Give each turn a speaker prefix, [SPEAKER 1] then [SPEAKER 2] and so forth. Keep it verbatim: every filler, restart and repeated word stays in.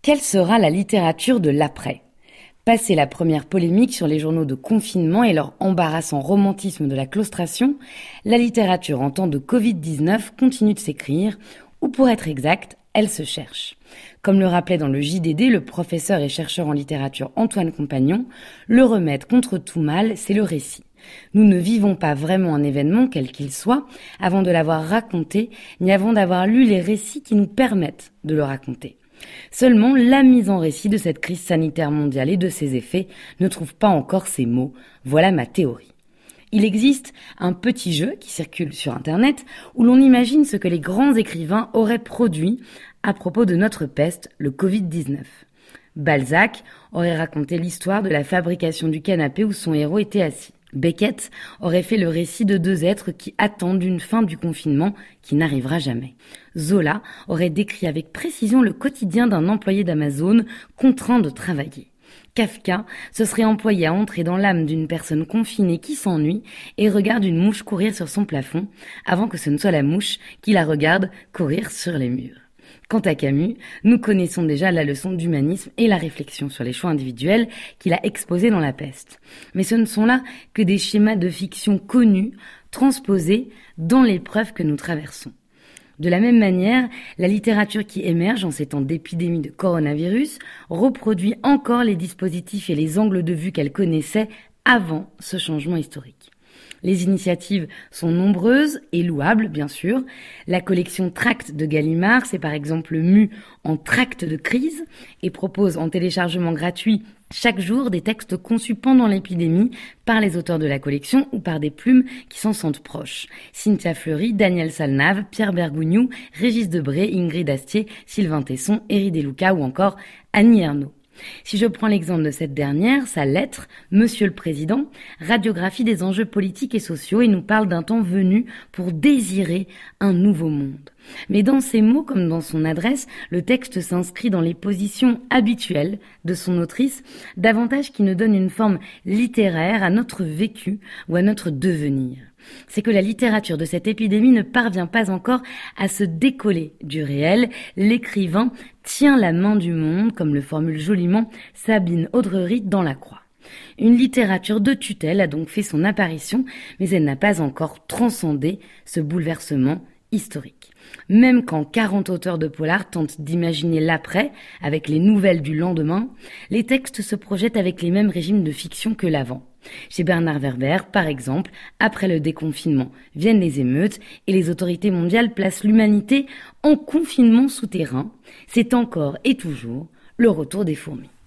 [SPEAKER 1] Quelle sera la littérature de l'après ? Passé la première polémique sur les journaux de confinement et leur embarrassant romantisme de la claustration, la littérature en temps de covid dix-neuf continue de s'écrire, ou pour être exact, elle se cherche. Comme le rappelait dans le J D D le professeur et chercheur en littérature Antoine Compagnon, le remède contre tout mal, c'est le récit. Nous ne vivons pas vraiment un événement, quel qu'il soit, avant de l'avoir raconté, ni avant d'avoir lu les récits qui nous permettent de le raconter. Seulement, la mise en récit de cette crise sanitaire mondiale et de ses effets ne trouve pas encore ses mots. Voilà ma théorie. Il existe un petit jeu qui circule sur Internet où l'on imagine ce que les grands écrivains auraient produit à propos de notre peste, le covid dix-neuf. Balzac aurait raconté l'histoire de la fabrication du canapé où son héros était assis. Beckett aurait fait le récit de deux êtres qui attendent une fin du confinement qui n'arrivera jamais. Zola aurait décrit avec précision le quotidien d'un employé d'Amazon contraint de travailler. Kafka se serait employé à entrer dans l'âme d'une personne confinée qui s'ennuie et regarde une mouche courir sur son plafond avant que ce ne soit la mouche qui la regarde courir sur les murs. Quant à Camus, nous connaissons déjà la leçon d'humanisme et la réflexion sur les choix individuels qu'il a exposés dans La Peste. Mais ce ne sont là que des schémas de fiction connus, transposés dans l'épreuve que nous traversons. De la même manière, la littérature qui émerge en ces temps d'épidémie de coronavirus reproduit encore les dispositifs et les angles de vue qu'elle connaissait avant ce changement historique. Les initiatives sont nombreuses et louables, bien sûr. La collection Tracts de Gallimard s'est par exemple mue en Tracts de crise et propose en téléchargement gratuit chaque jour des textes conçus pendant l'épidémie par les auteurs de la collection ou par des plumes qui s'en sentent proches. Cynthia Fleury, Daniel Salnave, Pierre Bergougnoux, Régis Debray, Ingrid Astier, Sylvain Tesson, Éric Deluca ou encore Annie Ernaux. Si je prends l'exemple de cette dernière, sa lettre, Monsieur le Président, radiographie des enjeux politiques et sociaux et nous parle d'un temps venu pour désirer un nouveau monde. Mais dans ses mots comme dans son adresse, le texte s'inscrit dans les positions habituelles de son autrice, davantage qui ne donne une forme littéraire à notre vécu ou à notre devenir. C'est que la littérature de cette épidémie ne parvient pas encore à se décoller du réel. L'écrivain tient la main du monde, comme le formule joliment Sabine Audrery dans La Croix. Une littérature de tutelle a donc fait son apparition, mais elle n'a pas encore transcendé ce bouleversement historique. Même quand quarante auteurs de polar tentent d'imaginer l'après, avec les nouvelles du lendemain, les textes se projettent avec les mêmes régimes de fiction que l'avant. Chez Bernard Werber, par exemple, après le déconfinement, viennent les émeutes et les autorités mondiales placent l'humanité en confinement souterrain. C'est encore et toujours le retour des fourmis.